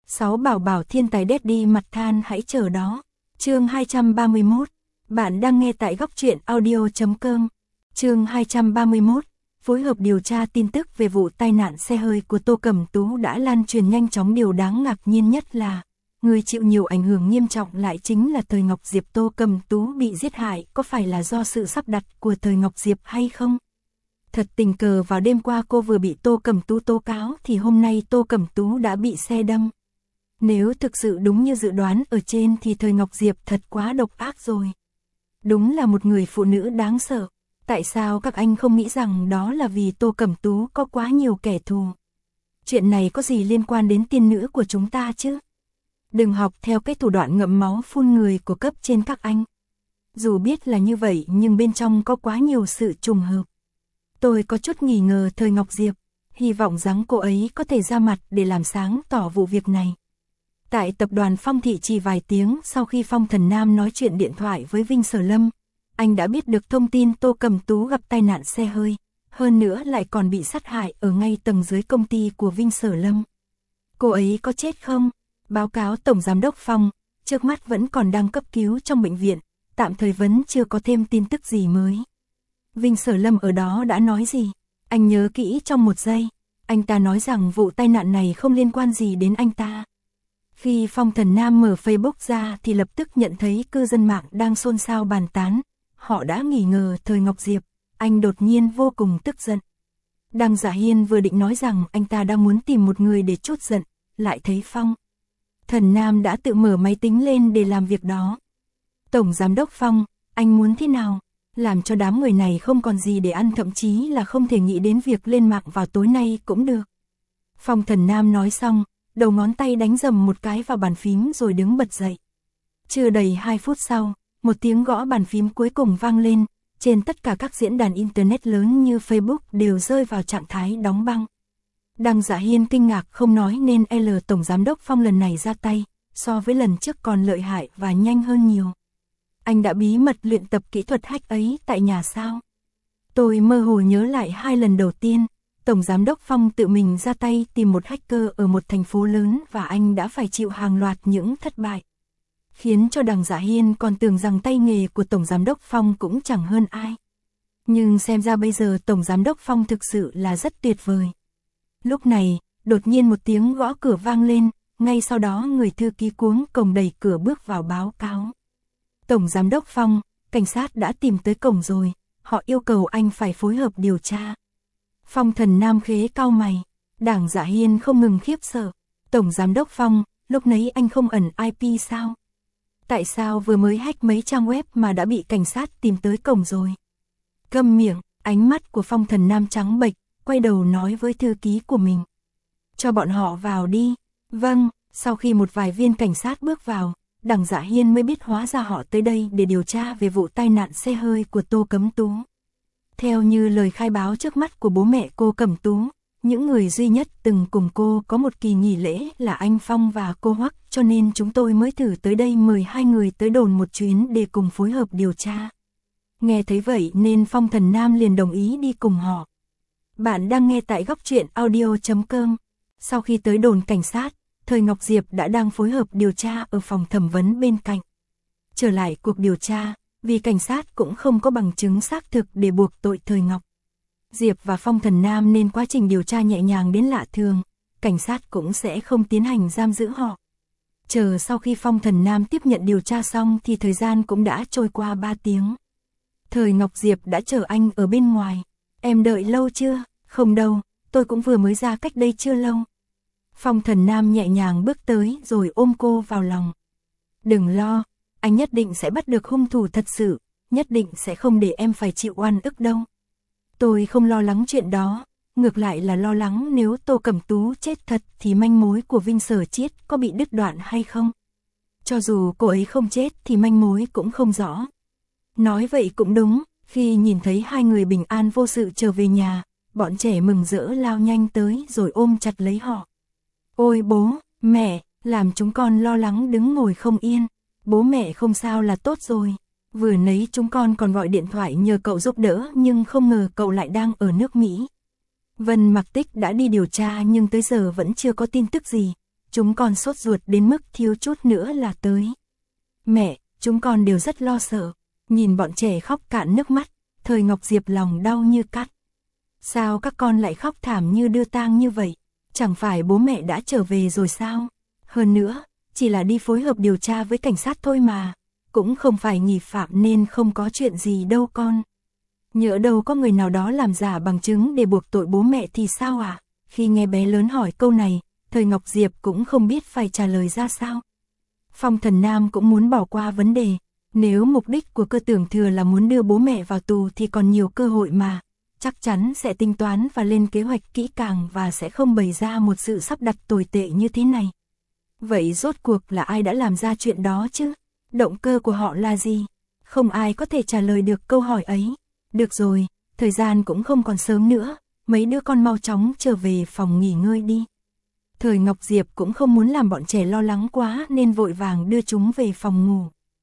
6 bảo bảo thiên tài daddy mặt than hãy chờ đó. Chương 231. Bạn đang nghe tại góc truyện audio.com. Chương 231. Phối hợp điều tra tin tức về vụ tai nạn xe hơi của Tô Cẩm Tú đã lan truyền nhanh chóng. Điều đáng ngạc nhiên nhất là người chịu nhiều ảnh hưởng nghiêm trọng lại chính là Thời Ngọc Diệp. Tô Cẩm Tú bị giết hại có phải là do sự sắp đặt của Thời Ngọc Diệp hay không? Thật tình cờ vào đêm qua cô vừa bị Tô Cẩm Tú tố cáo thì hôm nay Tô Cẩm Tú đã bị xe đâm. Nếu thực sự đúng như dự đoán ở trên thì Thời Ngọc Diệp thật quá độc ác rồi. Đúng là một người phụ nữ đáng sợ. Tại sao các anh không nghĩ rằng đó là vì Tô Cẩm Tú có quá nhiều kẻ thù? Chuyện này có gì liên quan đến tiên nữ của chúng ta chứ? Đừng học theo cái thủ đoạn ngậm máu phun người của cấp trên các anh. Dù biết là như vậy nhưng bên trong có quá nhiều sự trùng hợp. Tôi có chút nghi ngờ Thời Ngọc Diệp, hy vọng rằng cô ấy có thể ra mặt để làm sáng tỏ vụ việc này. Tại tập đoàn Phong Thị chỉ vài tiếng sau khi Phong Thần Nam nói chuyện điện thoại với Vinh Sở Lâm, anh đã biết được thông tin Tô Cẩm Tú gặp tai nạn xe hơi, hơn nữa lại còn bị sát hại ở ngay tầng dưới công ty của Vinh Sở Lâm. Cô ấy có chết không? Báo cáo Tổng Giám đốc Phong, trước mắt vẫn còn đang cấp cứu trong bệnh viện, tạm thời vẫn chưa có thêm tin tức gì mới. Vinh Sở Lâm ở đó đã nói gì? Anh nhớ kỹ trong một giây, anh ta nói rằng vụ tai nạn này không liên quan gì đến anh ta. Khi Phong Thần Nam mở Facebook ra thì lập tức nhận thấy cư dân mạng đang xôn xao bàn tán. Họ đã nghi ngờ Thời Ngọc Diệp, anh đột nhiên vô cùng tức giận. Đăng Dạ Hiên vừa định nói rằng anh ta đang muốn tìm một người để trút giận, lại thấy Phong Thần Nam đã tự mở máy tính lên để làm việc đó. Tổng Giám đốc Phong, anh muốn thế nào? Làm cho đám người này không còn gì để ăn, thậm chí là không thể nghĩ đến việc lên mạng vào tối nay cũng được. Phong Thần Nam nói xong, đầu ngón tay đánh dầm một cái vào bàn phím rồi đứng bật dậy. Chưa đầy 2 phút sau, một tiếng gõ bàn phím cuối cùng vang lên, trên tất cả các diễn đàn Internet lớn như Facebook đều rơi vào trạng thái đóng băng. Đăng Dạ Hiên kinh ngạc không nói nên Tổng Giám đốc Phong lần này ra tay, so với lần trước còn lợi hại và nhanh hơn nhiều. Anh đã bí mật luyện tập kỹ thuật hack ấy tại nhà sao? Tôi mơ hồ nhớ lại 2 lần đầu tiên, Tổng Giám đốc Phong tự mình ra tay tìm một hacker ở một thành phố lớn và anh đã phải chịu hàng loạt những thất bại. Khiến cho Đăng Dạ Hiên còn tưởng rằng tay nghề của Tổng Giám đốc Phong cũng chẳng hơn ai. Nhưng xem ra bây giờ Tổng Giám đốc Phong thực sự là rất tuyệt vời. Lúc này, đột nhiên một tiếng gõ cửa vang lên, ngay sau đó người thư ký cuống cổng đẩy cửa bước vào báo cáo. Tổng Giám đốc Phong, cảnh sát đã tìm tới cổng rồi, họ yêu cầu anh phải phối hợp điều tra. Phong Thần Nam khế cau mày, Đảng Dạ Hiên không ngừng khiếp sợ. Tổng Giám đốc Phong, lúc nãy anh không ẩn IP sao? Tại sao vừa mới hack mấy trang web mà đã bị cảnh sát tìm tới cổng rồi? Câm miệng, ánh mắt của Phong Thần Nam trắng bệch, quay đầu nói với thư ký của mình. Cho bọn họ vào đi. Vâng, sau khi một vài viên cảnh sát bước vào, Đặng Dạ Hiên mới biết hóa ra họ tới đây để điều tra về vụ tai nạn xe hơi của Tô Cẩm Tú. Theo như lời khai báo trước mắt của bố mẹ cô Cẩm Tú, những người duy nhất từng cùng cô có một kỳ nghỉ lễ là anh Phong và cô Hoắc, cho nên chúng tôi mới thử tới đây mời 2 người tới đồn một chuyến để cùng phối hợp điều tra. Nghe thấy vậy nên Phong Thần Nam liền đồng ý đi cùng họ. Bạn đang nghe tại góc truyện audio.com. Sau khi tới đồn cảnh sát, Thời Ngọc Diệp đã đang phối hợp điều tra ở phòng thẩm vấn bên cạnh. Trở lại cuộc điều tra, vì cảnh sát cũng không có bằng chứng xác thực để buộc tội Thời Ngọc Diệp và Phong Thần Nam nên quá trình điều tra nhẹ nhàng đến lạ thường, cảnh sát cũng sẽ không tiến hành giam giữ họ. Chờ sau khi Phong Thần Nam tiếp nhận điều tra xong thì thời gian cũng đã trôi qua 3 tiếng. Thời Ngọc Diệp đã chờ anh ở bên ngoài. Em đợi lâu chưa? Không đâu, tôi cũng vừa mới ra cách đây chưa lâu. Phong Thần Nam nhẹ nhàng bước tới rồi ôm cô vào lòng. Đừng lo, anh nhất định sẽ bắt được hung thủ thật sự, nhất định sẽ không để em phải chịu oan ức đâu. Tôi không lo lắng chuyện đó, ngược lại là lo lắng nếu Tô Cẩm Tú chết thật thì manh mối của Vinh Sở Chiết có bị đứt đoạn hay không. Cho dù cô ấy không chết thì manh mối cũng không rõ. Nói vậy cũng đúng, khi nhìn thấy 2 người bình an vô sự trở về nhà, bọn trẻ mừng rỡ lao nhanh tới rồi ôm chặt lấy họ. Ôi bố, mẹ, làm chúng con lo lắng đứng ngồi không yên. Bố mẹ không sao là tốt rồi. Vừa nãy chúng con còn gọi điện thoại nhờ cậu giúp đỡ nhưng không ngờ cậu lại đang ở nước Mỹ. Vân Mặc Tích đã đi điều tra nhưng tới giờ vẫn chưa có tin tức gì. Chúng con sốt ruột đến mức thiếu chút nữa là tới. Mẹ, chúng con đều rất lo sợ. Nhìn bọn trẻ khóc cạn nước mắt, Thời Ngọc Diệp lòng đau như cắt. Sao các con lại khóc thảm như đưa tang như vậy? Chẳng phải bố mẹ đã trở về rồi sao? Hơn nữa, chỉ là đi phối hợp điều tra với cảnh sát thôi mà. Cũng không phải nghi phạm nên không có chuyện gì đâu con. Nhỡ đâu có người nào đó làm giả bằng chứng để buộc tội bố mẹ thì sao ạ? Khi nghe bé lớn hỏi câu này, Thời Ngọc Diệp cũng không biết phải trả lời ra sao. Phong Thần Nam cũng muốn bỏ qua vấn đề. Nếu mục đích của Cơ Tưởng Thừa là muốn đưa bố mẹ vào tù thì còn nhiều cơ hội mà. Chắc chắn sẽ tính toán và lên kế hoạch kỹ càng và sẽ không bày ra một sự sắp đặt tồi tệ như thế này. Vậy rốt cuộc là ai đã làm ra chuyện đó chứ? Động cơ của họ là gì? Không ai có thể trả lời được câu hỏi ấy. Được rồi, thời gian cũng không còn sớm nữa, mấy đứa con mau chóng trở về phòng nghỉ ngơi đi. Thời Ngọc Diệp cũng không muốn làm bọn trẻ lo lắng quá nên vội vàng đưa chúng về phòng ngủ.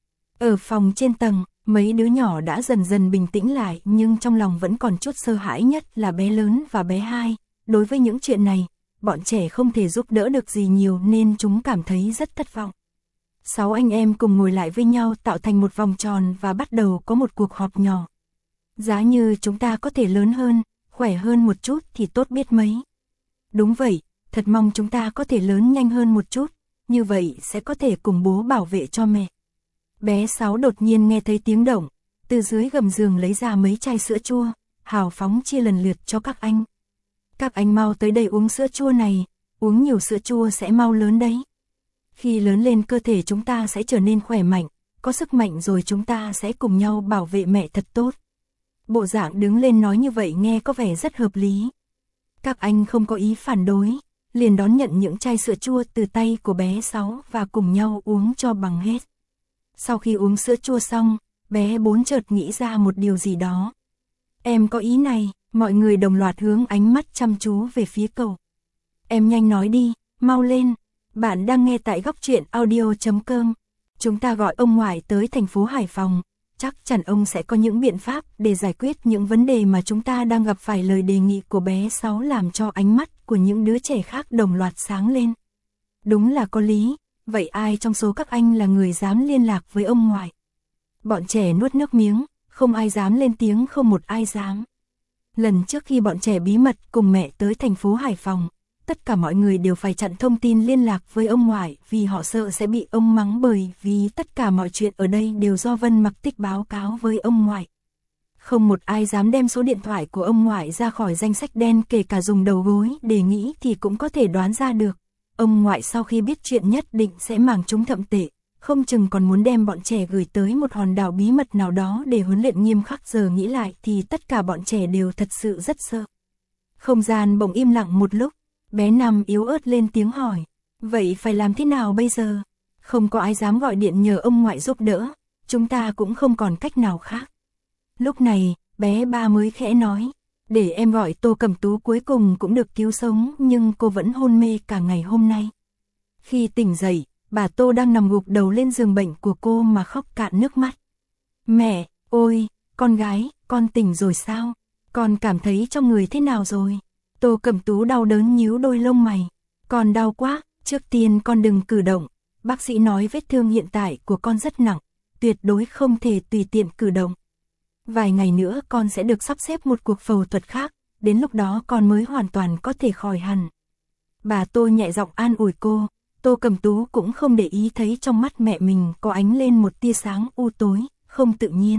Ở phòng trên tầng, mấy đứa nhỏ đã dần dần bình tĩnh lại nhưng trong lòng vẫn còn chút sợ hãi, nhất là bé lớn và bé hai. Đối với những chuyện này, bọn trẻ không thể giúp đỡ được gì nhiều nên chúng cảm thấy rất thất vọng. 6 anh em cùng ngồi lại với nhau tạo thành một vòng tròn và bắt đầu có một cuộc họp nhỏ. Giá như chúng ta có thể lớn hơn, khỏe hơn một chút thì tốt biết mấy. Đúng vậy, thật mong chúng ta có thể lớn nhanh hơn một chút, như vậy sẽ có thể cùng bố bảo vệ cho mẹ. Bé Sáu đột nhiên nghe thấy tiếng động, từ dưới gầm giường lấy ra mấy chai sữa chua, hào phóng chia lần lượt cho các anh. Các anh mau tới đây uống sữa chua này, uống nhiều sữa chua sẽ mau lớn đấy. Khi lớn lên cơ thể chúng ta sẽ trở nên khỏe mạnh, có sức mạnh rồi chúng ta sẽ cùng nhau bảo vệ mẹ thật tốt. Bộ dạng đứng lên nói như vậy nghe có vẻ rất hợp lý. Các anh không có ý phản đối, liền đón nhận những chai sữa chua từ tay của bé Sáu và cùng nhau uống cho bằng hết. Sau khi uống sữa chua xong, bé Bốn chợt nghĩ ra một điều gì đó. Em có ý này, mọi người đồng loạt hướng ánh mắt chăm chú về phía cậu. Em nhanh nói đi, mau lên. Bạn đang nghe tại Góc Truyện Audio.com. Chúng ta gọi ông ngoại tới thành phố Hải Phòng. Chắc chắn ông sẽ có những biện pháp để giải quyết những vấn đề mà chúng ta đang gặp phải. Lời đề nghị của bé Sáu làm cho ánh mắt của những đứa trẻ khác đồng loạt sáng lên. Đúng là có lý, vậy ai trong số các anh là người dám liên lạc với ông ngoại? Bọn trẻ nuốt nước miếng, không ai dám lên tiếng, không một ai dám. Lần trước khi bọn trẻ bí mật cùng mẹ tới thành phố Hải Phòng, tất cả mọi người đều phải chặn thông tin liên lạc với ông ngoại vì họ sợ sẽ bị ông mắng, bởi vì tất cả mọi chuyện ở đây đều do Vân Mặc Tích báo cáo với ông ngoại. Không một ai dám đem số điện thoại của ông ngoại ra khỏi danh sách đen, kể cả dùng đầu gối để nghĩ thì cũng có thể đoán ra được. Ông ngoại sau khi biết chuyện nhất định sẽ màng chúng thậm tệ, không chừng còn muốn đem bọn trẻ gửi tới một hòn đảo bí mật nào đó để huấn luyện nghiêm khắc. Giờ nghĩ lại thì tất cả bọn trẻ đều thật sự rất sợ. Không gian bỗng im lặng một lúc. Bé Năm yếu ớt lên tiếng hỏi, vậy phải làm thế nào bây giờ? Không có ai dám gọi điện nhờ ông ngoại giúp đỡ, chúng ta cũng không còn cách nào khác. Lúc này, bé Ba mới khẽ nói, để em gọi Tô Cẩm Tú, cuối cùng cũng được cứu sống nhưng cô vẫn hôn mê cả ngày hôm nay. Khi tỉnh dậy, bà Tô đang nằm gục đầu lên giường bệnh của cô mà khóc cạn nước mắt. Mẹ, ôi, con gái, con tỉnh rồi sao? Con cảm thấy trong người thế nào rồi? Tô Cẩm Tú đau đớn nhíu đôi lông mày. Con đau quá, trước tiên con đừng cử động. Bác sĩ nói vết thương hiện tại của con rất nặng, tuyệt đối không thể tùy tiện cử động. Vài ngày nữa con sẽ được sắp xếp một cuộc phẫu thuật khác, đến lúc đó con mới hoàn toàn có thể khỏi hẳn. Bà Tô nhẹ giọng an ủi cô. Tô Cẩm Tú cũng không để ý thấy trong mắt mẹ mình có ánh lên một tia sáng u tối, không tự nhiên.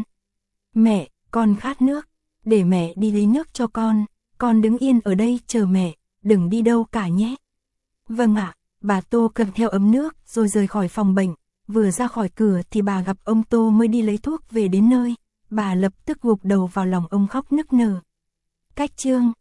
Mẹ, con khát nước, để mẹ đi lấy nước cho con đứng yên ở đây chờ mẹ, đừng đi đâu cả nhé. Vâng ạ, bà Tô cầm theo ấm nước rồi rời khỏi phòng bệnh, vừa ra khỏi cửa thì bà gặp ông Tô mới đi lấy thuốc về đến nơi, bà lập tức gục đầu vào lòng ông khóc nức nở. Cách chương